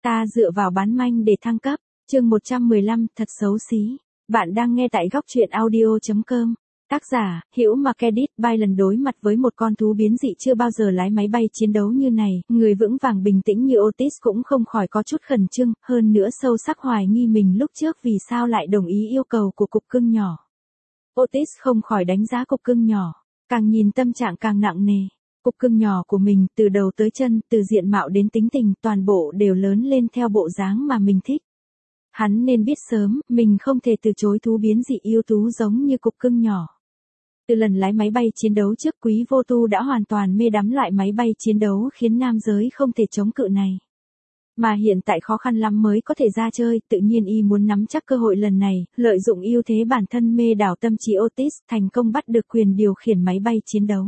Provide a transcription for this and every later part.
Ta dựa vào bán manh để thăng cấp. Chương 115, thật xấu xí. Bạn đang nghe tại góc truyện audio.com. Tác giả, Hữu Markedit. Bay lần đối mặt với một con thú biến dị chưa bao giờ lái máy bay chiến đấu như này, người vững vàng bình tĩnh như Otis cũng không khỏi có chút khẩn trương, hơn nữa sâu sắc hoài nghi mình lúc trước vì sao lại đồng ý yêu cầu của cục cưng nhỏ. Otis không khỏi đánh giá cục cưng nhỏ, càng nhìn tâm trạng càng nặng nề. Cục cưng nhỏ của mình từ đầu tới chân, từ diện mạo đến tính tình, toàn bộ đều lớn lên theo bộ dáng mà mình thích. Hắn nên biết sớm, mình không thể từ chối thú biến dị ưu tú giống như cục cưng nhỏ. Từ lần lái máy bay chiến đấu trước, Quý Vô Tu đã hoàn toàn mê đắm loại máy bay chiến đấu khiến nam giới không thể chống cự này. Mà hiện tại khó khăn lắm mới có thể ra chơi, tự nhiên y muốn nắm chắc cơ hội lần này, lợi dụng ưu thế bản thân mê đảo tâm trí Otis, thành công bắt được quyền điều khiển máy bay chiến đấu.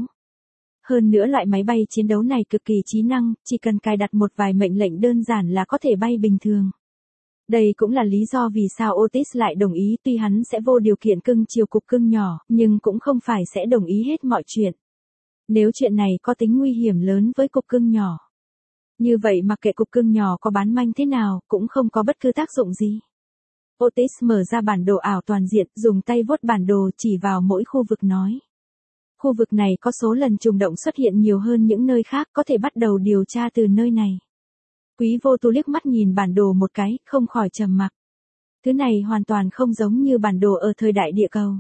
Hơn nữa loại máy bay chiến đấu này cực kỳ trí năng, chỉ cần cài đặt một vài mệnh lệnh đơn giản là có thể bay bình thường. Đây cũng là lý do vì sao Otis lại đồng ý, tuy hắn sẽ vô điều kiện cưng chiều cục cưng nhỏ, nhưng cũng không phải sẽ đồng ý hết mọi chuyện. Nếu chuyện này có tính nguy hiểm lớn với cục cưng nhỏ, như vậy mặc kệ cục cưng nhỏ có bán manh thế nào, cũng không có bất cứ tác dụng gì. Otis mở ra bản đồ ảo toàn diện, dùng tay vuốt bản đồ chỉ vào mỗi khu vực nói. Khu vực này có số lần trùng động xuất hiện nhiều hơn những nơi khác, có thể bắt đầu điều tra từ nơi này. Quý Vô Tu liếc mắt nhìn bản đồ một cái, không khỏi trầm mặc. Thứ này hoàn toàn không giống như bản đồ ở thời đại địa cầu.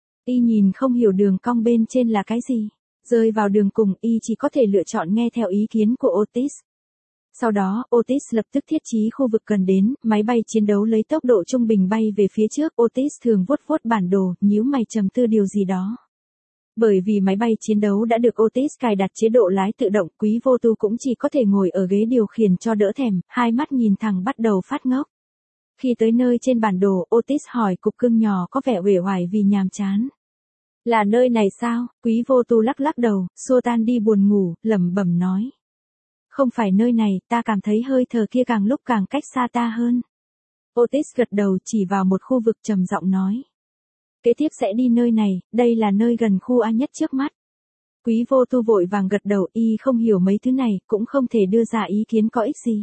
Y nhìn không hiểu đường cong bên trên là cái gì. Rơi vào đường cùng, y chỉ có thể lựa chọn nghe theo ý kiến của Otis. Sau đó, Otis lập tức thiết trí khu vực cần đến, máy bay chiến đấu lấy tốc độ trung bình bay về phía trước. Otis thường vuốt vuốt bản đồ, nhíu mày trầm tư điều gì đó. Bởi vì máy bay chiến đấu đã được Otis cài đặt chế độ lái tự động, Quý Vô Tu cũng chỉ có thể ngồi ở ghế điều khiển cho đỡ thèm, hai mắt nhìn thẳng bắt đầu phát ngốc. Khi tới nơi trên bản đồ, Otis hỏi cục cưng nhỏ có vẻ uể oải vì nhàm chán. Là nơi này sao? Quý Vô Tu lắc lắc đầu, xua tan đi buồn ngủ, lẩm bẩm nói. Không phải nơi này, ta cảm thấy hơi thở kia càng lúc càng cách xa ta hơn. Otis gật đầu chỉ vào một khu vực trầm giọng nói. Kế tiếp sẽ đi nơi này, đây là nơi gần khu A nhất trước mắt. Quý Vô Tu vội vàng gật đầu, y không hiểu mấy thứ này, cũng không thể đưa ra ý kiến có ích gì.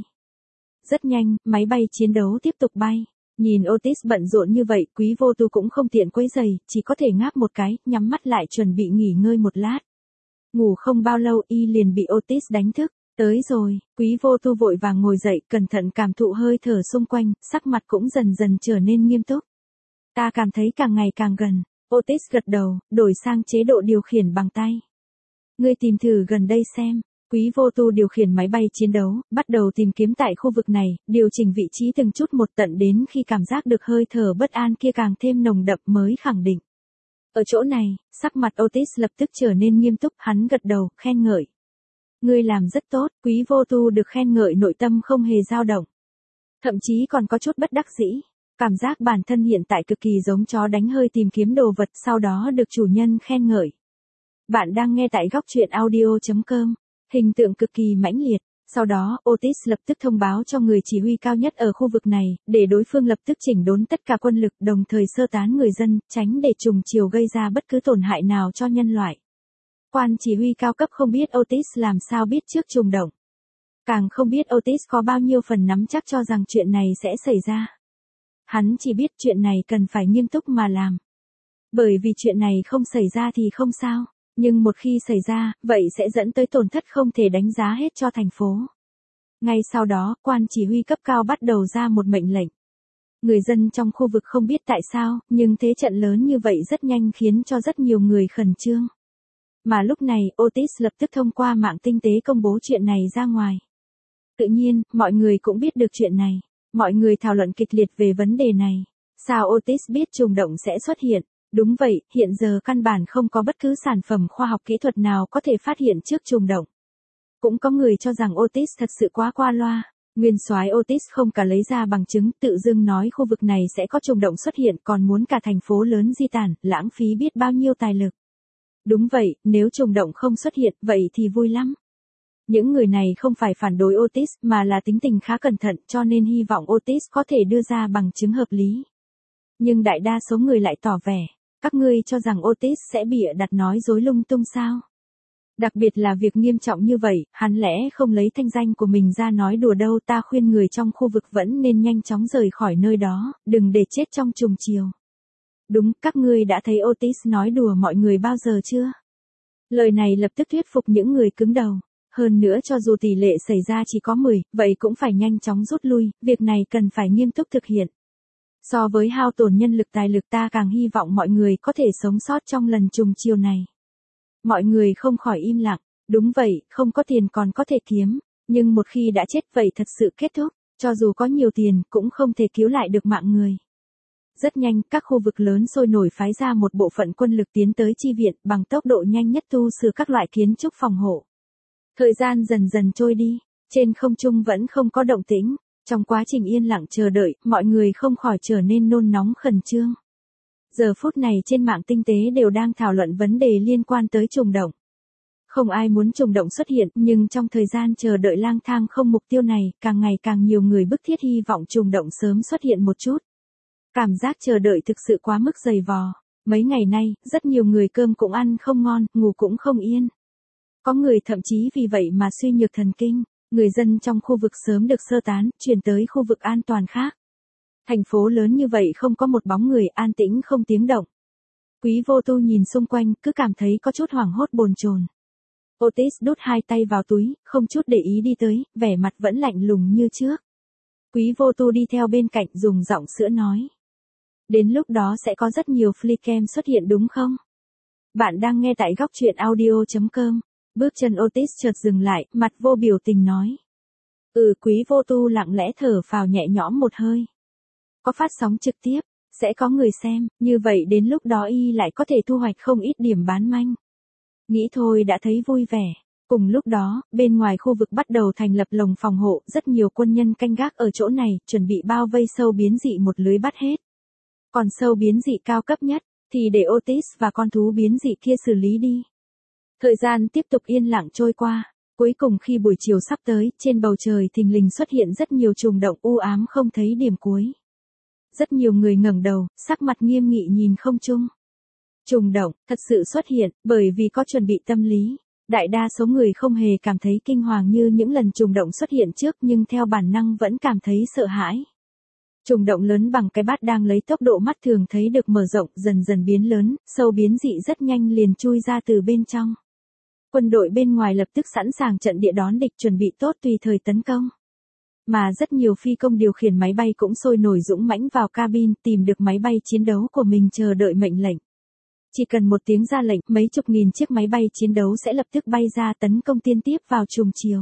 Rất nhanh, máy bay chiến đấu tiếp tục bay. Nhìn Otis bận rộn như vậy, Quý Vô Tu cũng không tiện quấy rầy, chỉ có thể ngáp một cái, nhắm mắt lại chuẩn bị nghỉ ngơi một lát. Ngủ không bao lâu y liền bị Otis đánh thức. Tới rồi, Quý Vô Tu vội vàng ngồi dậy, cẩn thận cảm thụ hơi thở xung quanh, sắc mặt cũng dần dần trở nên nghiêm túc. Ta cảm thấy càng ngày càng gần. Otis gật đầu, đổi sang chế độ điều khiển bằng tay. Ngươi tìm thử gần đây xem. Quý Vô Tu điều khiển máy bay chiến đấu, bắt đầu tìm kiếm tại khu vực này, điều chỉnh vị trí từng chút một tận đến khi cảm giác được hơi thở bất an kia càng thêm nồng đậm mới khẳng định. Ở chỗ này, sắc mặt Otis lập tức trở nên nghiêm túc, hắn gật đầu, khen ngợi. Ngươi làm rất tốt. Quý Vô Tu được khen ngợi nội tâm không hề dao động. Thậm chí còn có chút bất đắc dĩ. Cảm giác bản thân hiện tại cực kỳ giống chó đánh hơi tìm kiếm đồ vật sau đó được chủ nhân khen ngợi. Bạn đang nghe tại góc truyện audio.com. Hình tượng cực kỳ mãnh liệt. Sau đó, Otis lập tức thông báo cho người chỉ huy cao nhất ở khu vực này, để đối phương lập tức chỉnh đốn tất cả quân lực đồng thời sơ tán người dân, tránh để trùng chiều gây ra bất cứ tổn hại nào cho nhân loại. Quan chỉ huy cao cấp không biết Otis làm sao biết trước trùng động. Càng không biết Otis có bao nhiêu phần nắm chắc cho rằng chuyện này sẽ xảy ra. Hắn chỉ biết chuyện này cần phải nghiêm túc mà làm. Bởi vì chuyện này không xảy ra thì không sao, nhưng một khi xảy ra, vậy sẽ dẫn tới tổn thất không thể đánh giá hết cho thành phố. Ngay sau đó, quan chỉ huy cấp cao bắt đầu ra một mệnh lệnh. Người dân trong khu vực không biết tại sao, nhưng thế trận lớn như vậy rất nhanh khiến cho rất nhiều người khẩn trương. Mà lúc này, Otis lập tức thông qua mạng tinh tế công bố chuyện này ra ngoài. Tự nhiên, mọi người cũng biết được chuyện này. Mọi người thảo luận kịch liệt về vấn đề này. Sao Otis biết trùng động sẽ xuất hiện? Đúng vậy, hiện giờ căn bản không có bất cứ sản phẩm khoa học kỹ thuật nào có thể phát hiện trước trùng động. Cũng có người cho rằng Otis thật sự quá qua loa. Nguyên soái Otis không cả lấy ra bằng chứng, tự dưng nói khu vực này sẽ có trùng động xuất hiện, còn muốn cả thành phố lớn di tản, lãng phí biết bao nhiêu tài lực. Đúng vậy, nếu trùng động không xuất hiện, vậy thì vui lắm. Những người này không phải phản đối Otis mà là tính tình khá cẩn thận cho nên hy vọng Otis có thể đưa ra bằng chứng hợp lý. Nhưng đại đa số người lại tỏ vẻ, các ngươi cho rằng Otis sẽ bịa đặt nói dối lung tung sao? Đặc biệt là việc nghiêm trọng như vậy, hắn lẽ không lấy thanh danh của mình ra nói đùa đâu. Ta khuyên người trong khu vực vẫn nên nhanh chóng rời khỏi nơi đó, đừng để chết trong trùng chiều. Đúng, các ngươi đã thấy Otis nói đùa mọi người bao giờ chưa? Lời này lập tức thuyết phục những người cứng đầu. Hơn nữa cho dù tỷ lệ xảy ra chỉ có 10, vậy cũng phải nhanh chóng rút lui, việc này cần phải nghiêm túc thực hiện. So với hao tổn nhân lực tài lực ta càng hy vọng mọi người có thể sống sót trong lần trùng chiều này. Mọi người không khỏi im lặng, đúng vậy, không có tiền còn có thể kiếm, nhưng một khi đã chết vậy thật sự kết thúc, cho dù có nhiều tiền cũng không thể cứu lại được mạng người. Rất nhanh, các khu vực lớn sôi nổi phái ra một bộ phận quân lực tiến tới chi viện bằng tốc độ nhanh nhất tu sửa các loại kiến trúc phòng hộ. Thời gian dần dần trôi đi, trên không trung vẫn không có động tĩnh, trong quá trình yên lặng chờ đợi, mọi người không khỏi trở nên nôn nóng khẩn trương. Giờ phút này trên mạng tinh tế đều đang thảo luận vấn đề liên quan tới trùng động. Không ai muốn trùng động xuất hiện, nhưng trong thời gian chờ đợi lang thang không mục tiêu này, càng ngày càng nhiều người bức thiết hy vọng trùng động sớm xuất hiện một chút. Cảm giác chờ đợi thực sự quá mức dày vò. Mấy ngày nay, rất nhiều người cơm cũng ăn không ngon, ngủ cũng không yên. Có người thậm chí vì vậy mà suy nhược thần kinh, người dân trong khu vực sớm được sơ tán, chuyển tới khu vực an toàn khác. Thành phố lớn như vậy không có một bóng người, an tĩnh không tiếng động. Quý Vô Tu nhìn xung quanh, cứ cảm thấy có chút hoảng hốt bồn chồn. Otis đút hai tay vào túi, không chút để ý đi tới, vẻ mặt vẫn lạnh lùng như trước. Quý Vô Tu đi theo bên cạnh dùng giọng sữa nói. Đến lúc đó sẽ có rất nhiều flycam xuất hiện đúng không? Bạn đang nghe tại góc truyện audio.com. Bước chân Otis chợt dừng lại, mặt vô biểu tình nói. Quý Vô Tu lặng lẽ thở phào nhẹ nhõm một hơi. Có phát sóng trực tiếp, sẽ có người xem, như vậy đến lúc đó y lại có thể thu hoạch không ít điểm bán manh. Nghĩ thôi đã thấy vui vẻ. Cùng lúc đó, bên ngoài khu vực bắt đầu thành lập lồng phòng hộ, rất nhiều quân nhân canh gác ở chỗ này, chuẩn bị bao vây sâu biến dị một lưới bắt hết. Còn sâu biến dị cao cấp nhất, thì để Otis và con thú biến dị kia xử lý đi. Thời gian tiếp tục yên lặng trôi qua. Cuối cùng khi buổi chiều sắp tới, trên bầu trời thình lình xuất hiện rất nhiều trùng động u ám không thấy điểm cuối. Rất nhiều người ngẩng đầu, sắc mặt nghiêm nghị nhìn không trung. Trùng động, thật sự xuất hiện, bởi vì có chuẩn bị tâm lý. Đại đa số người không hề cảm thấy kinh hoàng như những lần trùng động xuất hiện trước nhưng theo bản năng vẫn cảm thấy sợ hãi. Trùng động lớn bằng cái bát đang lấy tốc độ mắt thường thấy được mở rộng dần dần biến lớn, sâu biến dị rất nhanh liền chui ra từ bên trong. Quân đội bên ngoài lập tức sẵn sàng trận địa đón địch chuẩn bị tốt tùy thời tấn công. Mà rất nhiều phi công điều khiển máy bay cũng sôi nổi dũng mãnh vào cabin tìm được máy bay chiến đấu của mình chờ đợi mệnh lệnh. Chỉ cần một tiếng ra lệnh, mấy chục nghìn chiếc máy bay chiến đấu sẽ lập tức bay ra tấn công liên tiếp vào trùng chiều.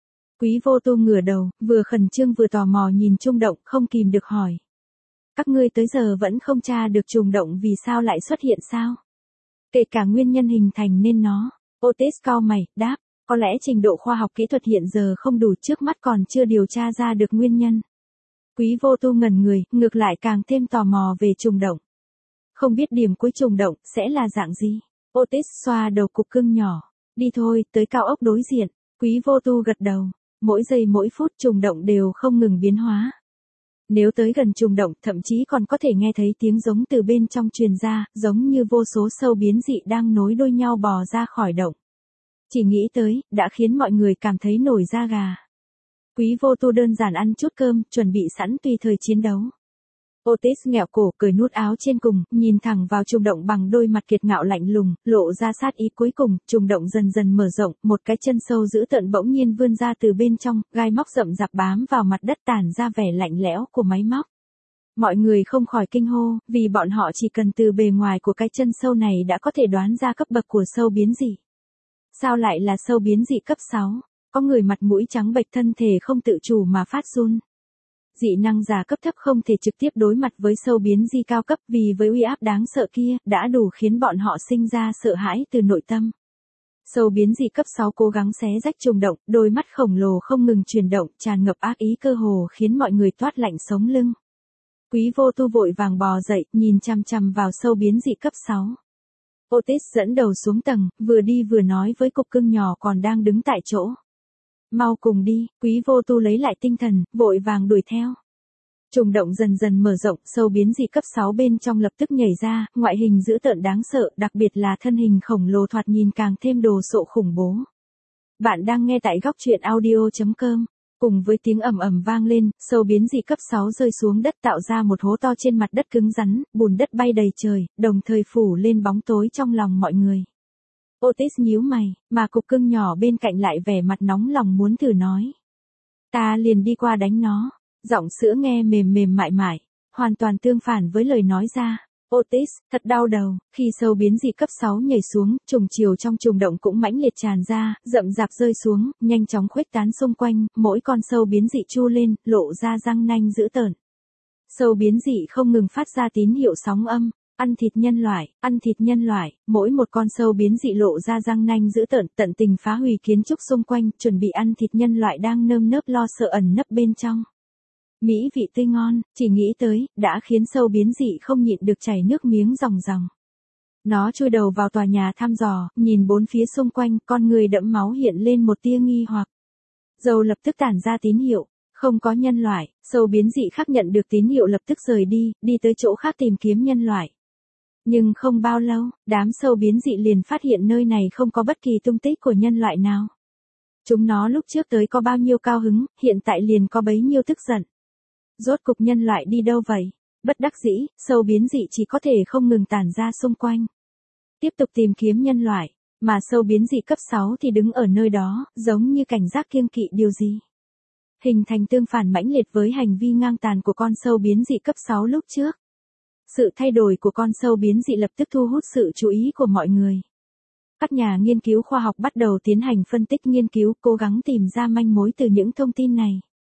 Quý Vô Tu ngửa đầu, vừa khẩn trương vừa tò mò nhìn trùng động không kìm được hỏi. Các ngươi tới giờ vẫn không tra được trùng động vì sao lại xuất hiện sao? Kể cả nguyên nhân hình thành nên nó. Otis cau mày, đáp, có lẽ trình độ khoa học kỹ thuật hiện giờ không đủ trước mắt còn chưa điều tra ra được nguyên nhân. Quý Vô Tu ngẩn người, ngược lại càng thêm tò mò về trùng động. Không biết điểm cuối trùng động sẽ là dạng gì? Otis xoa đầu cục cưng nhỏ. Đi thôi, tới cao ốc đối diện. Quý Vô Tu gật đầu. Mỗi giây mỗi phút trùng động đều không ngừng biến hóa. Nếu tới gần trùng động thậm chí còn có thể nghe thấy tiếng giống từ bên trong truyền ra, giống như vô số sâu biến dị đang nối đuôi nhau bò ra khỏi động. Chỉ nghĩ tới, đã khiến mọi người cảm thấy nổi da gà. Quý Vô Tu đơn giản ăn chút cơm, chuẩn bị sẵn tùy thời chiến đấu. Otis nghẹo cổ cởi nút áo trên cùng, nhìn thẳng vào trùng động bằng đôi mặt kiệt ngạo lạnh lùng, lộ ra sát ý cuối cùng, trùng động dần dần mở rộng, một cái chân sâu dữ tợn bỗng nhiên vươn ra từ bên trong, gai móc rậm rạp bám vào mặt đất tản ra vẻ lạnh lẽo của máy móc. Mọi người không khỏi kinh hô, vì bọn họ chỉ cần từ bề ngoài của cái chân sâu này đã có thể đoán ra cấp bậc của sâu biến dị. Sao lại là sâu biến dị cấp 6? Có người mặt mũi trắng bệch thân thể không tự chủ mà phát run. Dị năng giả cấp thấp không thể trực tiếp đối mặt với sâu biến dị cao cấp vì với uy áp đáng sợ kia đã đủ khiến bọn họ sinh ra sợ hãi từ nội tâm. Sâu biến dị cấp 6 cố gắng xé rách trùng động, đôi mắt khổng lồ không ngừng chuyển động, tràn ngập ác ý cơ hồ khiến mọi người toát lạnh sống lưng. Quý Vô Tu vội vàng bò dậy, nhìn chằm chằm vào sâu biến dị cấp 6. Otis dẫn đầu xuống tầng, vừa đi vừa nói với cục cưng nhỏ còn đang đứng tại chỗ. Mau cùng đi, Quý Vô Tu lấy lại tinh thần, vội vàng đuổi theo. Trùng động dần dần mở rộng, sâu biến dị cấp 6 bên trong lập tức nhảy ra, ngoại hình dữ tợn đáng sợ, đặc biệt là thân hình khổng lồ thoạt nhìn càng thêm đồ sộ khủng bố. Bạn đang nghe tại góc truyện audio.com. Cùng với tiếng ầm ầm vang lên, sâu biến dị cấp 6 rơi xuống đất tạo ra một hố to trên mặt đất cứng rắn, bùn đất bay đầy trời, đồng thời phủ lên bóng tối trong lòng mọi người. Otis nhíu mày, mà cục cưng nhỏ bên cạnh lại vẻ mặt nóng lòng muốn thử nói. Ta liền đi qua đánh nó. Giọng sữa nghe mềm mềm mại mại, hoàn toàn tương phản với lời nói ra. Otis, thật đau đầu, khi sâu biến dị cấp 6 nhảy xuống, trùng chiều trong trùng động cũng mãnh liệt tràn ra, rậm rạp rơi xuống, nhanh chóng khuếch tán xung quanh, mỗi con sâu biến dị chu lên, lộ ra răng nanh dữ tợn. Sâu biến dị không ngừng phát ra tín hiệu sóng âm, ăn thịt nhân loại, mỗi một con sâu biến dị lộ ra răng nanh dữ tợn, tận tình phá hủy kiến trúc xung quanh, chuẩn bị ăn thịt nhân loại đang nơm nớp lo sợ ẩn nấp bên trong. Mỹ vị tươi ngon, chỉ nghĩ tới, đã khiến sâu biến dị không nhịn được chảy nước miếng ròng ròng. Nó chui đầu vào tòa nhà thăm dò, nhìn bốn phía xung quanh, con người đẫm máu hiện lên một tia nghi hoặc. Dầu lập tức tản ra tín hiệu, không có nhân loại, sâu biến dị khác nhận được tín hiệu lập tức rời đi, đi tới chỗ khác tìm kiếm nhân loại. Nhưng không bao lâu, đám sâu biến dị liền phát hiện nơi này không có bất kỳ tung tích của nhân loại nào. Chúng nó lúc trước tới có bao nhiêu cao hứng, hiện tại liền có bấy nhiêu tức giận. Rốt cục nhân loại đi đâu vậy? Bất đắc dĩ, sâu biến dị chỉ có thể không ngừng tản ra xung quanh. Tiếp tục tìm kiếm nhân loại, mà sâu biến dị cấp 6 thì đứng ở nơi đó, giống như cảnh giác kiêng kỵ điều gì. Hình thành tương phản mãnh liệt với hành vi ngang tàn của con sâu biến dị cấp 6 lúc trước. Sự thay đổi của con sâu biến dị lập tức thu hút sự chú ý của mọi người. Các nhà nghiên cứu khoa học bắt đầu tiến hành phân tích nghiên cứu, cố gắng tìm ra manh mối từ những thông tin này.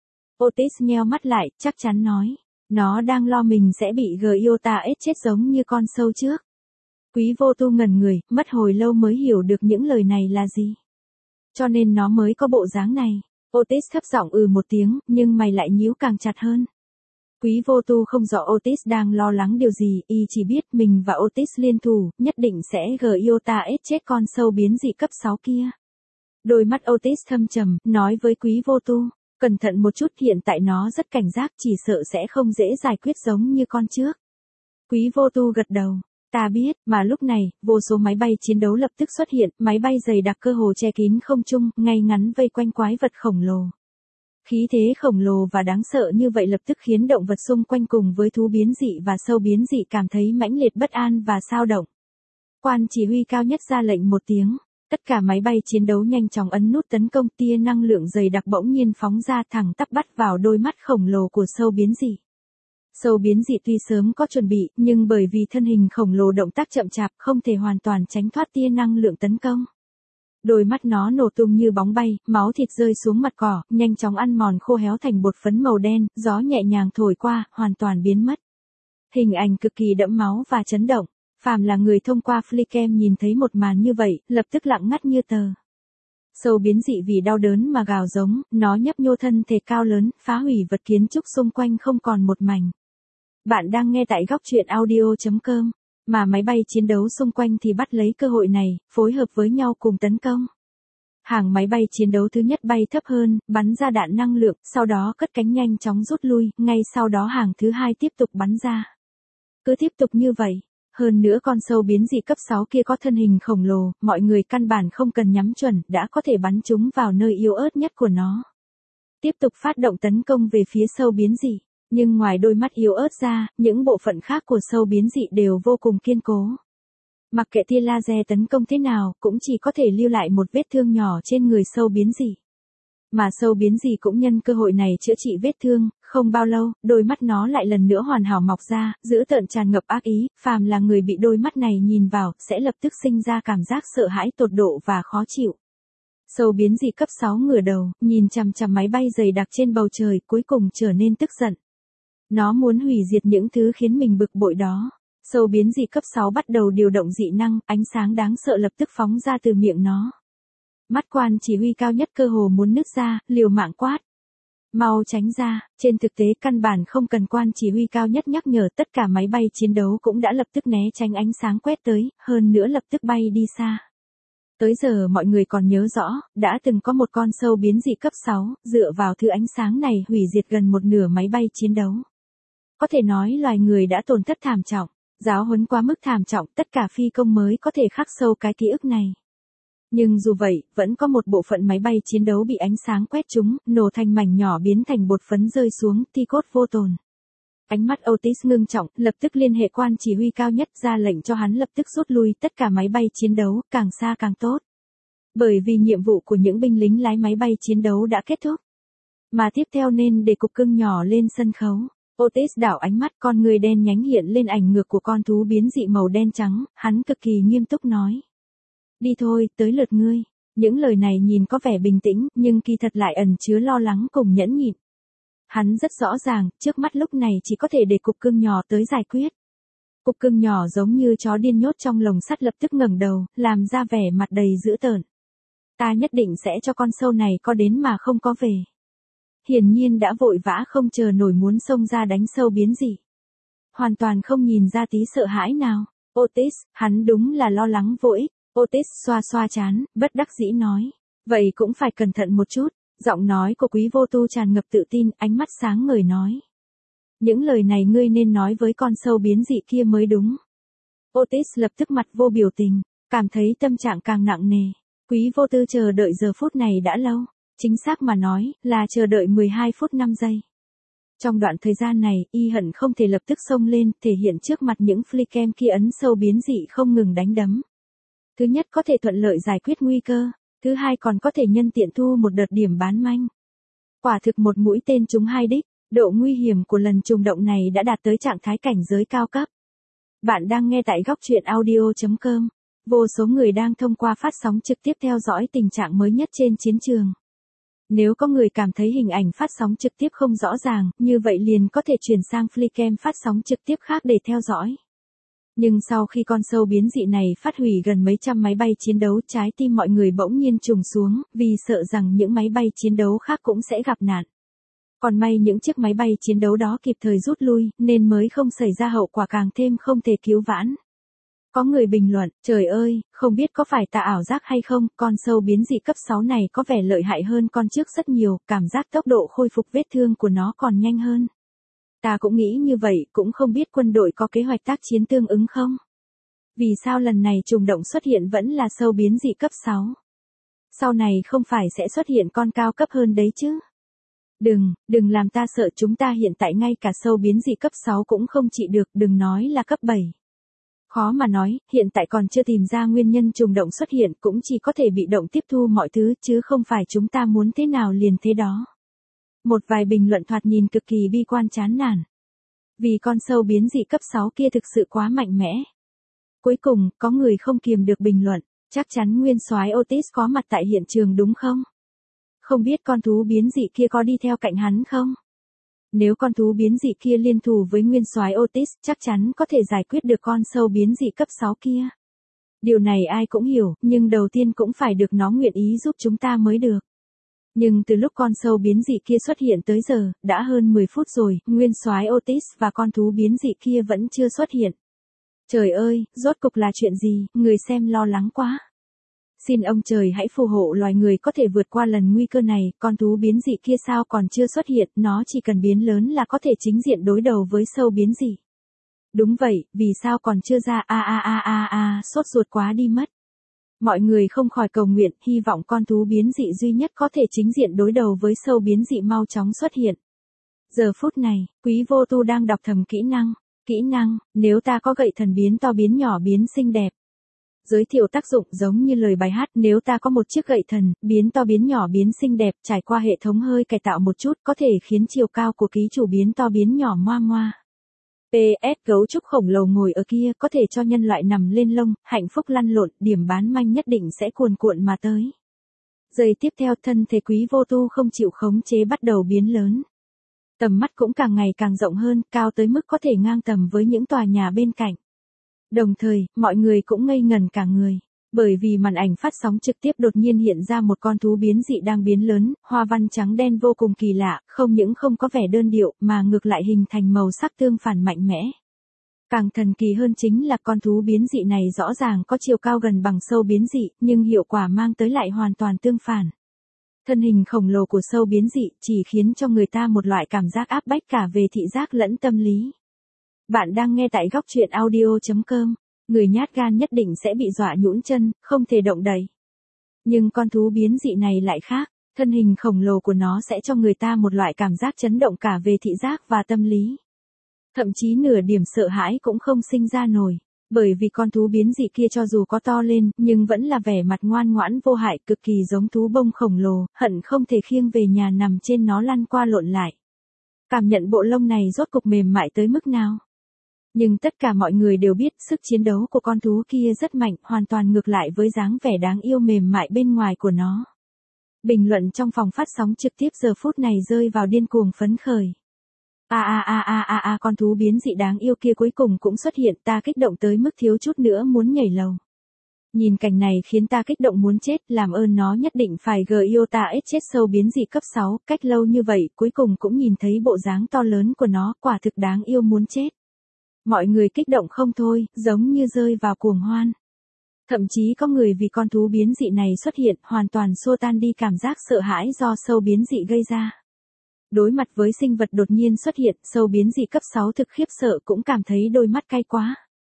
Otis nheo mắt lại, chắc chắn nói. Nó đang lo mình sẽ bị Giota S chết giống như con sâu trước. Quý vô tu ngẩn người, mất hồi lâu mới hiểu được những lời này là gì. Cho nên nó mới có bộ dáng này. Otis thấp giọng một tiếng, nhưng mày lại nhíu càng chặt hơn. Quý vô tu không rõ Otis đang lo lắng điều gì, y chỉ biết mình và Otis liên thủ, nhất định sẽ Giota S chết con sâu biến dị cấp 6 kia. Đôi mắt Otis thâm trầm, nói với quý vô tu. Cẩn thận một chút, hiện tại nó rất cảnh giác, chỉ sợ sẽ không dễ giải quyết giống như con trước. Quý vô tu gật đầu. Ta biết, mà lúc này, vô số máy bay chiến đấu lập tức xuất hiện, máy bay dày đặc cơ hồ che kín không trung, ngay ngắn vây quanh quái vật khổng lồ. Khí thế khổng lồ và đáng sợ như vậy lập tức khiến động vật xung quanh cùng với thú biến dị và sâu biến dị cảm thấy mãnh liệt bất an và xao động. Quan chỉ huy cao nhất ra lệnh một tiếng. Tất cả máy bay chiến đấu nhanh chóng ấn nút tấn công, tia năng lượng dày đặc bỗng nhiên phóng ra thẳng tắp bắt vào đôi mắt khổng lồ của sâu biến dị. Sâu biến dị tuy sớm có chuẩn bị, nhưng bởi vì thân hình khổng lồ động tác chậm chạp không thể hoàn toàn tránh thoát tia năng lượng tấn công. Đôi mắt nó nổ tung như bóng bay, máu thịt rơi xuống mặt cỏ, nhanh chóng ăn mòn khô héo thành bột phấn màu đen, gió nhẹ nhàng thổi qua, hoàn toàn biến mất. Hình ảnh cực kỳ đẫm máu và chấn động. Phàm là người thông qua flycam nhìn thấy một màn như vậy, lập tức lặng ngắt như tờ. Sâu biến dị vì đau đớn mà gào giống, nó nhấp nhô thân thể cao lớn, phá hủy vật kiến trúc xung quanh không còn một mảnh. Bạn đang nghe tại góc truyện audio.com, mà máy bay chiến đấu xung quanh thì bắt lấy cơ hội này, phối hợp với nhau cùng tấn công. Hàng máy bay chiến đấu thứ nhất bay thấp hơn, bắn ra đạn năng lượng, sau đó cất cánh nhanh chóng rút lui, ngay sau đó hàng thứ hai tiếp tục bắn ra. Cứ tiếp tục như vậy. Hơn nữa con sâu biến dị cấp 6 kia có thân hình khổng lồ, mọi người căn bản không cần nhắm chuẩn, đã có thể bắn chúng vào nơi yếu ớt nhất của nó. Tiếp tục phát động tấn công về phía sâu biến dị, nhưng ngoài đôi mắt yếu ớt ra, những bộ phận khác của sâu biến dị đều vô cùng kiên cố. Mặc kệ tia laser tấn công thế nào, cũng chỉ có thể lưu lại một vết thương nhỏ trên người sâu biến dị. Mà sâu biến dị cũng nhân cơ hội này chữa trị vết thương, không bao lâu, đôi mắt nó lại lần nữa hoàn hảo mọc ra, dữ tợn tràn ngập ác ý, phàm là người bị đôi mắt này nhìn vào, sẽ lập tức sinh ra cảm giác sợ hãi tột độ và khó chịu. Sâu biến dị cấp 6 ngửa đầu, nhìn chằm chằm máy bay dày đặc trên bầu trời, cuối cùng trở nên tức giận. Nó muốn hủy diệt những thứ khiến mình bực bội đó. Sâu biến dị cấp 6 bắt đầu điều động dị năng, ánh sáng đáng sợ lập tức phóng ra từ miệng nó. Mắt quan chỉ huy cao nhất cơ hồ muốn nứt ra, liều mạng quát. Mau tránh ra, trên thực tế căn bản không cần quan chỉ huy cao nhất nhắc nhở, tất cả máy bay chiến đấu cũng đã lập tức né tránh ánh sáng quét tới, hơn nữa lập tức bay đi xa. Tới giờ mọi người còn nhớ rõ, đã từng có một con sâu biến dị cấp 6, dựa vào thứ ánh sáng này hủy diệt gần một nửa máy bay chiến đấu. Có thể nói loài người đã tổn thất thảm trọng, giáo huấn quá mức thảm trọng, tất cả phi công mới có thể khắc sâu cái ký ức này. Nhưng dù vậy, vẫn có một bộ phận máy bay chiến đấu bị ánh sáng quét trúng, nổ thành mảnh nhỏ biến thành bột phấn rơi xuống, ti cốt vô tồn. Ánh mắt Otis ngưng trọng, lập tức liên hệ quan chỉ huy cao nhất ra lệnh cho hắn lập tức rút lui tất cả máy bay chiến đấu, càng xa càng tốt. Bởi vì nhiệm vụ của những binh lính lái máy bay chiến đấu đã kết thúc. Mà tiếp theo nên để cục cưng nhỏ lên sân khấu. Otis đảo ánh mắt, con người đen nhánh hiện lên ảnh ngược của con thú biến dị màu đen trắng, hắn cực kỳ nghiêm túc nói. Đi thôi, tới lượt ngươi. Những lời này nhìn có vẻ bình tĩnh, nhưng kỳ thật lại ẩn chứa lo lắng cùng nhẫn nhịn. Hắn rất rõ ràng, trước mắt lúc này chỉ có thể để cục cưng nhỏ tới giải quyết. Cục cưng nhỏ giống như chó điên nhốt trong lồng sắt lập tức ngẩng đầu, làm ra vẻ mặt đầy dữ tợn. Ta nhất định sẽ cho con sâu này có đến mà không có về. Hiển nhiên đã vội vã không chờ nổi muốn xông ra đánh sâu biến dị. Hoàn toàn không nhìn ra tí sợ hãi nào. Otis, hắn đúng là lo lắng vô ích. Otis xoa xoa trán, bất đắc dĩ nói. Vậy cũng phải cẩn thận một chút. Giọng nói của Quý Vô Tu tràn ngập tự tin, ánh mắt sáng ngời nói. Những lời này ngươi nên nói với con sâu biến dị kia mới đúng. Otis lập tức mặt vô biểu tình, cảm thấy tâm trạng càng nặng nề. Quý Vô Tư chờ đợi giờ phút này đã lâu. Chính xác mà nói, là chờ đợi 12 phút 5 giây. Trong đoạn thời gian này, y hận không thể lập tức xông lên, thể hiện trước mặt những flickem kia ấn sâu biến dị không ngừng đánh đấm. Thứ nhất có thể thuận lợi giải quyết nguy cơ, thứ hai còn có thể nhân tiện thu một đợt điểm bán manh. Quả thực một mũi tên trúng hai đích, độ nguy hiểm của lần trùng động này đã đạt tới trạng thái cảnh giới cao cấp. Bạn đang nghe tại góc truyện audio.com. Vô số người đang thông qua phát sóng trực tiếp theo dõi tình trạng mới nhất trên chiến trường. Nếu có người cảm thấy hình ảnh phát sóng trực tiếp không rõ ràng, như vậy liền có thể chuyển sang flycam phát sóng trực tiếp khác để theo dõi. Nhưng sau khi con sâu biến dị này phát hủy gần mấy trăm máy bay chiến đấu, trái tim mọi người bỗng nhiên trùng xuống, vì sợ rằng những máy bay chiến đấu khác cũng sẽ gặp nạn. Còn may những chiếc máy bay chiến đấu đó kịp thời rút lui, nên mới không xảy ra hậu quả càng thêm không thể cứu vãn. Có người bình luận, trời ơi, không biết có phải ta ảo giác hay không, con sâu biến dị cấp 6 này có vẻ lợi hại hơn con trước rất nhiều, cảm giác tốc độ khôi phục vết thương của nó còn nhanh hơn. Ta cũng nghĩ như vậy, cũng không biết quân đội có kế hoạch tác chiến tương ứng không? Vì sao lần này trùng động xuất hiện vẫn là sâu biến dị cấp 6? Sau này không phải sẽ xuất hiện con cao cấp hơn đấy chứ? Đừng làm ta sợ, chúng ta hiện tại ngay cả sâu biến dị cấp 6 cũng không trị được, đừng nói là cấp 7. Khó mà nói, hiện tại còn chưa tìm ra nguyên nhân trùng động xuất hiện, cũng chỉ có thể bị động tiếp thu mọi thứ, chứ không phải chúng ta muốn thế nào liền thế đó. Một vài bình luận thoạt nhìn cực kỳ bi quan chán nản. Vì con sâu biến dị cấp 6 kia thực sự quá mạnh mẽ. Cuối cùng, có người không kiềm được bình luận, chắc chắn nguyên soái Otis có mặt tại hiện trường đúng không? Không biết con thú biến dị kia có đi theo cạnh hắn không? Nếu con thú biến dị kia liên thủ với nguyên soái Otis, chắc chắn có thể giải quyết được con sâu biến dị cấp 6 kia. Điều này ai cũng hiểu, nhưng đầu tiên cũng phải được nó nguyện ý giúp chúng ta mới được. Nhưng từ lúc con sâu biến dị kia xuất hiện tới giờ, đã hơn 10 phút rồi, nguyên soái Otis và con thú biến dị kia vẫn chưa xuất hiện. Trời ơi, rốt cục là chuyện gì, người xem lo lắng quá. Xin ông trời hãy phù hộ loài người có thể vượt qua lần nguy cơ này, con thú biến dị kia sao còn chưa xuất hiện, nó chỉ cần biến lớn là có thể chính diện đối đầu với sâu biến dị. Đúng vậy, vì sao còn chưa ra, sốt ruột quá đi mất. Mọi người không khỏi cầu nguyện, hy vọng con thú biến dị duy nhất có thể chính diện đối đầu với sâu biến dị mau chóng xuất hiện. Giờ phút này, Quý Vô Tu đang đọc thầm kỹ năng, nếu ta có gậy thần biến to biến nhỏ biến xinh đẹp. Giới thiệu tác dụng giống như lời bài hát, nếu ta có một chiếc gậy thần, biến to biến nhỏ biến xinh đẹp, trải qua hệ thống hơi cải tạo một chút, có thể khiến chiều cao của ký chủ biến to biến nhỏ ngoa ngoa. PS, gấu trúc khổng lồ ngồi ở kia có thể cho nhân loại nằm lên lông, hạnh phúc lăn lộn, điểm bán manh nhất định sẽ cuồn cuộn mà tới. Giây tiếp theo thân thể Quý Vô Tu không chịu khống chế bắt đầu biến lớn. Tầm mắt cũng càng ngày càng rộng hơn, cao tới mức có thể ngang tầm với những tòa nhà bên cạnh. Đồng thời, mọi người cũng ngây ngần cả người. Bởi vì màn ảnh phát sóng trực tiếp đột nhiên hiện ra một con thú biến dị đang biến lớn, hoa văn trắng đen vô cùng kỳ lạ, không những không có vẻ đơn điệu, mà ngược lại hình thành màu sắc tương phản mạnh mẽ. Càng thần kỳ hơn chính là con thú biến dị này rõ ràng có chiều cao gần bằng sâu biến dị, nhưng hiệu quả mang tới lại hoàn toàn tương phản. Thân hình khổng lồ của sâu biến dị chỉ khiến cho người ta một loại cảm giác áp bách cả về thị giác lẫn tâm lý. Bạn đang nghe tại góc truyện audio.com. Người nhát gan nhất định sẽ bị dọa nhũn chân, không thể động đậy. Nhưng con thú biến dị này lại khác, thân hình khổng lồ của nó sẽ cho người ta một loại cảm giác chấn động cả về thị giác và tâm lý. Thậm chí nửa điểm sợ hãi cũng không sinh ra nổi, bởi vì con thú biến dị kia cho dù có to lên, nhưng vẫn là vẻ mặt ngoan ngoãn vô hại, cực kỳ giống thú bông khổng lồ, hận không thể khiêng về nhà nằm trên nó lăn qua lộn lại. Cảm nhận bộ lông này rốt cục mềm mại tới mức nào. Nhưng tất cả mọi người đều biết sức chiến đấu của con thú kia rất mạnh, hoàn toàn ngược lại với dáng vẻ đáng yêu mềm mại bên ngoài của nó. Bình luận trong phòng phát sóng trực tiếp giờ phút này rơi vào điên cuồng phấn khởi. Con thú biến dị đáng yêu kia cuối cùng cũng xuất hiện, ta kích động tới mức thiếu chút nữa muốn nhảy lầu. Nhìn cảnh này khiến ta kích động muốn chết, làm ơn nó nhất định phải Giota S chết sâu biến dị cấp 6, cách lâu như vậy, cuối cùng cũng nhìn thấy bộ dáng to lớn của nó, quả thực đáng yêu muốn chết. Mọi người kích động không thôi, giống như rơi vào cuồng hoan. Thậm chí có người vì con thú biến dị này xuất hiện, hoàn toàn xua tan đi cảm giác sợ hãi do sâu biến dị gây ra. Đối mặt với sinh vật đột nhiên xuất hiện, sâu biến dị cấp 6 thực khiếp sợ cũng cảm thấy đôi mắt cay quá.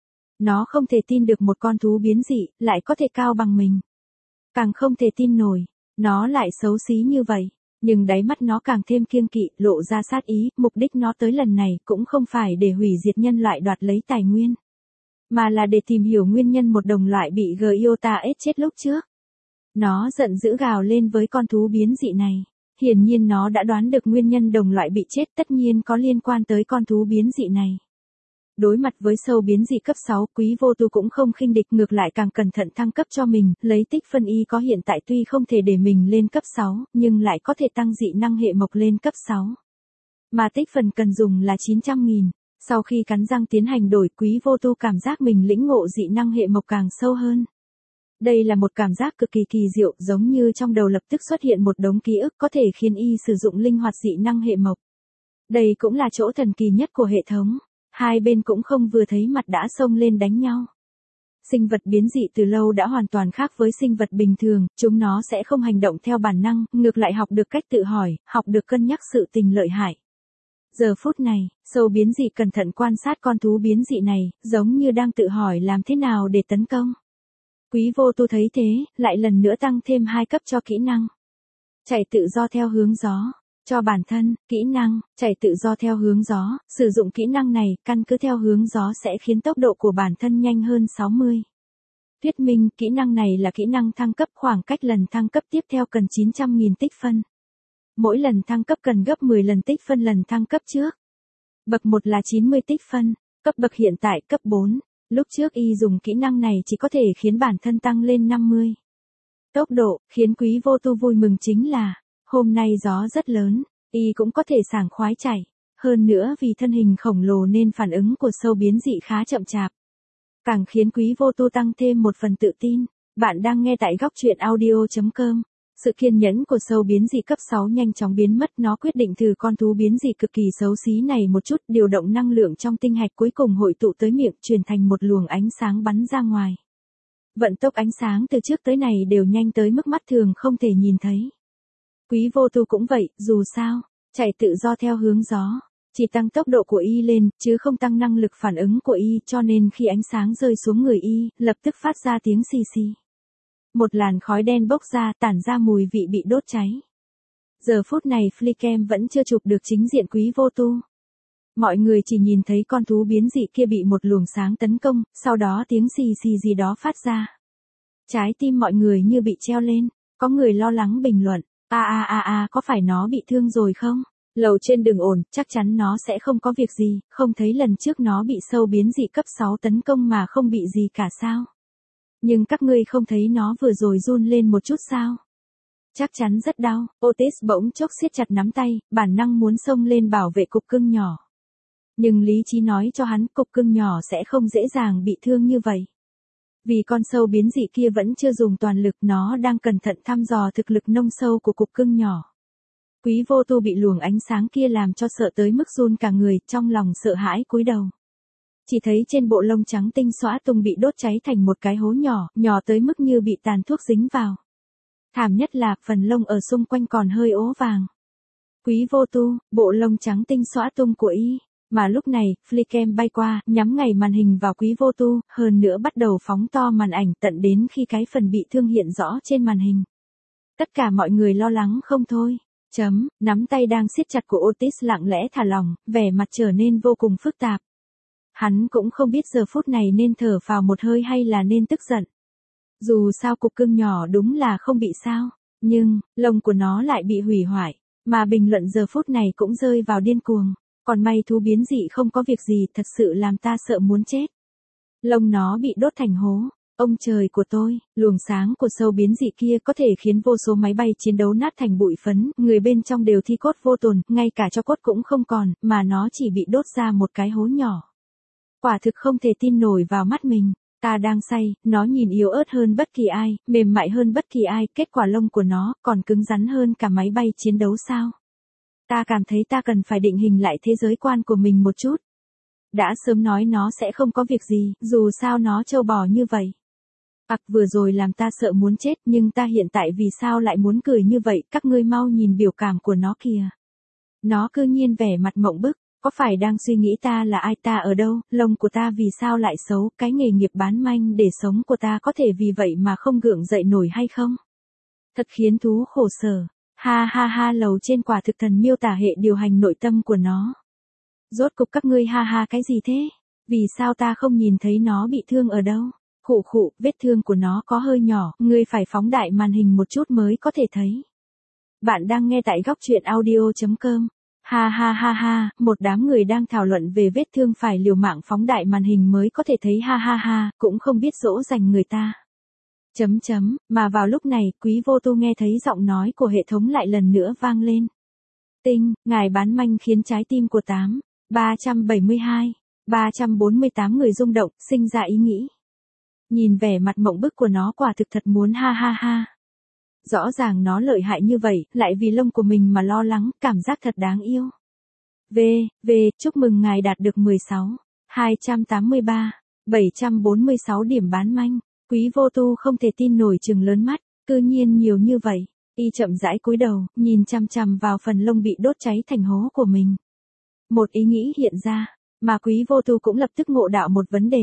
Nó không thể tin được một con thú biến dị, lại có thể cao bằng mình. Càng không thể tin nổi, nó lại xấu xí như vậy. Nhưng đáy mắt nó càng thêm kiêng kỵ, lộ ra sát ý, mục đích nó tới lần này cũng không phải để hủy diệt nhân loại đoạt lấy tài nguyên. Mà là để tìm hiểu nguyên nhân một đồng loại bị Giota S chết lúc trước. Nó giận dữ gào lên với con thú biến dị này. Hiển nhiên nó đã đoán được nguyên nhân đồng loại bị chết tất nhiên có liên quan tới con thú biến dị này. Đối mặt với sâu biến dị cấp 6, Quý Vô Tu cũng không khinh địch, ngược lại càng cẩn thận thăng cấp cho mình, lấy tích phân y có hiện tại tuy không thể để mình lên cấp 6, nhưng lại có thể tăng dị năng hệ mộc lên cấp 6. Mà tích phần cần dùng là 900.000. Sau khi cắn răng tiến hành đổi, Quý Vô Tu cảm giác mình lĩnh ngộ dị năng hệ mộc càng sâu hơn. Đây là một cảm giác cực kỳ kỳ diệu, giống như trong đầu lập tức xuất hiện một đống ký ức có thể khiến y sử dụng linh hoạt dị năng hệ mộc. Đây cũng là chỗ thần kỳ nhất của hệ thống. Hai bên cũng không vừa thấy mặt đã xông lên đánh nhau. Sinh vật biến dị từ lâu đã hoàn toàn khác với sinh vật bình thường, chúng nó sẽ không hành động theo bản năng, ngược lại học được cách tự hỏi, học được cân nhắc sự tình lợi hại. Giờ phút này, sâu biến dị cẩn thận quan sát con thú biến dị này, giống như đang tự hỏi làm thế nào để tấn công. Quý Vô Tu thấy thế, lại lần nữa tăng thêm 2 cấp cho kỹ năng. Chạy tự do theo hướng gió. Cho bản thân, kỹ năng, chạy tự do theo hướng gió, sử dụng kỹ năng này, căn cứ theo hướng gió sẽ khiến tốc độ của bản thân nhanh hơn 60. Thuyết minh, kỹ năng này là kỹ năng thăng cấp, khoảng cách lần thăng cấp tiếp theo cần 900.000 tích phân. Mỗi lần thăng cấp cần gấp 10 lần tích phân lần thăng cấp trước. Bậc 1 là 90 tích phân, cấp bậc hiện tại cấp 4. Lúc trước y dùng kỹ năng này chỉ có thể khiến bản thân tăng lên 50. Tốc độ, khiến Quý Vô Tu vui mừng chính là, hôm nay gió rất lớn, y cũng có thể sảng khoái chạy. Hơn nữa vì thân hình khổng lồ nên phản ứng của sâu biến dị khá chậm chạp. Càng khiến Quý Vô Tu tăng thêm một phần tự tin. Bạn đang nghe tại góc truyện audio.com. Sự kiên nhẫn của sâu biến dị cấp 6 nhanh chóng biến mất, nó quyết định thử con thú biến dị cực kỳ xấu xí này một chút, điều động năng lượng trong tinh hạch cuối cùng hội tụ tới miệng, truyền thành một luồng ánh sáng bắn ra ngoài. Vận tốc ánh sáng từ trước tới này đều nhanh tới mức mắt thường không thể nhìn thấy. Quý Vô Tu cũng vậy, dù sao, chạy tự do theo hướng gió, chỉ tăng tốc độ của y lên, chứ không tăng năng lực phản ứng của y, cho nên khi ánh sáng rơi xuống người y, lập tức phát ra tiếng xì xì. Một làn khói đen bốc ra, tản ra mùi vị bị đốt cháy. Giờ phút này Flickem vẫn chưa chụp được chính diện Quý Vô Tu. Mọi người chỉ nhìn thấy con thú biến dị kia bị một luồng sáng tấn công, sau đó tiếng xì xì gì đó phát ra. Trái tim mọi người như bị treo lên, có người lo lắng bình luận, có phải nó bị thương rồi không? Lầu trên đừng ổn, chắc chắn nó sẽ không có việc gì, không thấy lần trước nó bị sâu biến dị cấp 6 tấn công mà không bị gì cả sao? Nhưng các ngươi không thấy nó vừa rồi run lên một chút sao? Chắc chắn rất đau. Otis bỗng chốc siết chặt nắm tay, bản năng muốn xông lên bảo vệ cục cưng nhỏ. Nhưng lý trí nói cho hắn cục cưng nhỏ sẽ không dễ dàng bị thương như vậy. Vì con sâu biến dị kia vẫn chưa dùng toàn lực, nó đang cẩn thận thăm dò thực lực nông sâu của cục cưng nhỏ. Quý Vô Tu bị luồng ánh sáng kia làm cho sợ tới mức run cả người, trong lòng sợ hãi cúi đầu. Chỉ thấy trên bộ lông trắng tinh xõa tung bị đốt cháy thành một cái hố nhỏ, nhỏ tới mức như bị tàn thuốc dính vào. Thảm nhất là phần lông ở xung quanh còn hơi ố vàng. Quý Vô Tu, bộ lông trắng tinh xõa tung của y. Mà lúc này, flycam bay qua, nhắm ngay màn hình vào Quý Vô Tu, hơn nữa bắt đầu phóng to màn ảnh tận đến khi cái phần bị thương hiện rõ trên màn hình. Tất cả mọi người lo lắng không thôi. Nắm tay đang siết chặt của Otis lặng lẽ thả lỏng, vẻ mặt trở nên vô cùng phức tạp. Hắn cũng không biết giờ phút này nên thở phào một hơi hay là nên tức giận. Dù sao cục cưng nhỏ đúng là không bị sao, nhưng, lông của nó lại bị hủy hoại, mà bình luận giờ phút này cũng rơi vào điên cuồng. Còn may thú biến dị không có việc gì, thật sự làm ta sợ muốn chết. Lông nó bị đốt thành hố. Ông trời của tôi, luồng sáng của sâu biến dị kia có thể khiến vô số máy bay chiến đấu nát thành bụi phấn, người bên trong đều thi cốt vô tồn, ngay cả cho cốt cũng không còn, mà nó chỉ bị đốt ra một cái hố nhỏ. Quả thực không thể tin nổi vào mắt mình. Ta đang say, nó nhìn yếu ớt hơn bất kỳ ai, mềm mại hơn bất kỳ ai, kết quả lông của nó còn cứng rắn hơn cả máy bay chiến đấu sao? Ta cảm thấy ta cần phải định hình lại thế giới quan của mình một chút. Đã sớm nói nó sẽ không có việc gì, dù sao nó trâu bò như vậy. Vừa rồi làm ta sợ muốn chết, nhưng ta hiện tại vì sao lại muốn cười như vậy, các ngươi mau nhìn biểu cảm của nó kìa. Nó cư nhiên vẻ mặt mộng bức, có phải đang suy nghĩ ta là ai, ta ở đâu, lông của ta vì sao lại xấu, cái nghề nghiệp bán manh để sống của ta có thể vì vậy mà không gượng dậy nổi hay không? Thật khiến thú khổ sở. Ha ha ha, lầu trên quả thực thần miêu tả hệ điều hành nội tâm của nó. Rốt cục các ngươi ha ha cái gì thế? Vì sao ta không nhìn thấy nó bị thương ở đâu? Khụ, vết thương của nó có hơi nhỏ, ngươi phải phóng đại màn hình một chút mới có thể thấy. Bạn đang nghe tại góc truyện audio.com. Ha ha ha ha, một đám người đang thảo luận về vết thương phải liều mạng phóng đại màn hình mới có thể thấy, ha ha ha, cũng không biết dỗ dành người ta. Mà vào lúc này, Quý Vô Tu nghe thấy giọng nói của hệ thống lại lần nữa vang lên. Tinh, ngài bán manh khiến trái tim của 348 người rung động, sinh ra ý nghĩ. Nhìn vẻ mặt mộng bức của nó quả thực thật muốn ha ha ha. Rõ ràng nó lợi hại như vậy, lại vì lông của mình mà lo lắng, cảm giác thật đáng yêu. Chúc mừng ngài đạt được 746 điểm bán manh. Quý Vô Tu không thể tin nổi trừng lớn mắt, cư nhiên nhiều như vậy. Y chậm rãi cúi đầu, nhìn chằm chằm vào phần lông bị đốt cháy thành hố của mình. Một ý nghĩ hiện ra, mà Quý Vô Tu cũng lập tức ngộ đạo một vấn đề.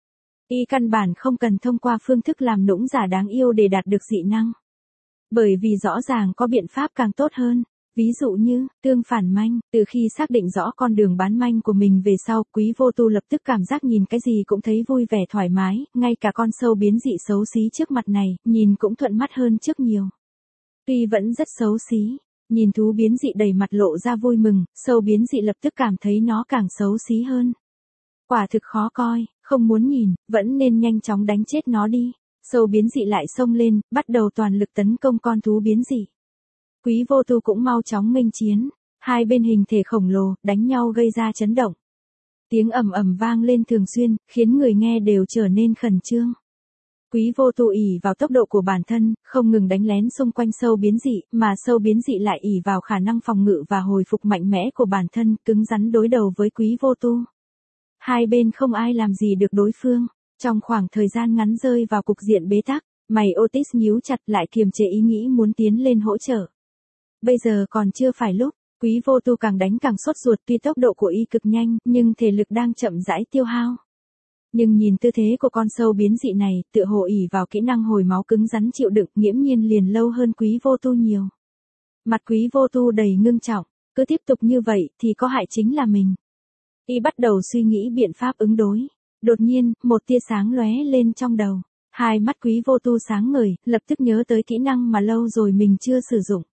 Y căn bản không cần thông qua phương thức làm nũng giả đáng yêu để đạt được dị năng. Bởi vì rõ ràng có biện pháp càng tốt hơn. Ví dụ như, tương phản manh, từ khi xác định rõ con đường bán manh của mình về sau, Quý Vô Tu lập tức cảm giác nhìn cái gì cũng thấy vui vẻ thoải mái, ngay cả con sâu biến dị xấu xí trước mặt này, nhìn cũng thuận mắt hơn trước nhiều. Tuy vẫn rất xấu xí, nhìn thú biến dị đầy mặt lộ ra vui mừng, sâu biến dị lập tức cảm thấy nó càng xấu xí hơn. Quả thực khó coi, không muốn nhìn, vẫn nên nhanh chóng đánh chết nó đi. Sâu biến dị lại xông lên, bắt đầu toàn lực tấn công con thú biến dị. Quý Vô Tu cũng mau chóng nghênh chiến, hai bên hình thể khổng lồ, đánh nhau gây ra chấn động. Tiếng ầm ầm vang lên thường xuyên, khiến người nghe đều trở nên khẩn trương. Quý Vô Tu ỷ vào tốc độ của bản thân, không ngừng đánh lén xung quanh sâu biến dị, mà sâu biến dị lại ỷ vào khả năng phòng ngự và hồi phục mạnh mẽ của bản thân, cứng rắn đối đầu với Quý Vô Tu. Hai bên không ai làm gì được đối phương, trong khoảng thời gian ngắn rơi vào cục diện bế tắc, mày Otis nhíu chặt lại kiềm chế ý nghĩ muốn tiến lên hỗ trợ. Bây giờ còn chưa phải lúc, Quý Vô Tu càng đánh càng sốt ruột, tuy tốc độ của y cực nhanh, nhưng thể lực đang chậm rãi tiêu hao. Nhưng nhìn tư thế của con sâu biến dị này, tựa hồ ỷ vào kỹ năng hồi máu cứng rắn chịu đựng, nghiễm nhiên liền lâu hơn Quý Vô Tu nhiều. Mặt Quý Vô Tu đầy ngưng trọng, cứ tiếp tục như vậy thì có hại chính là mình. Y bắt đầu suy nghĩ biện pháp ứng đối. Đột nhiên, một tia sáng lóe lên trong đầu. Hai mắt Quý Vô Tu sáng ngời, lập tức nhớ tới kỹ năng mà lâu rồi mình chưa sử dụng.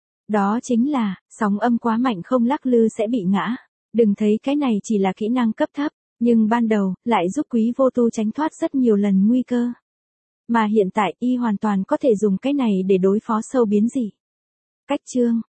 Đó chính là, sóng âm quá mạnh không lắc lư sẽ bị ngã. Đừng thấy cái này chỉ là kỹ năng cấp thấp, nhưng ban đầu, lại giúp Quý Vô Tu tránh thoát rất nhiều lần nguy cơ. Mà hiện tại, y hoàn toàn có thể dùng cái này để đối phó sâu biến dị. Cách chương,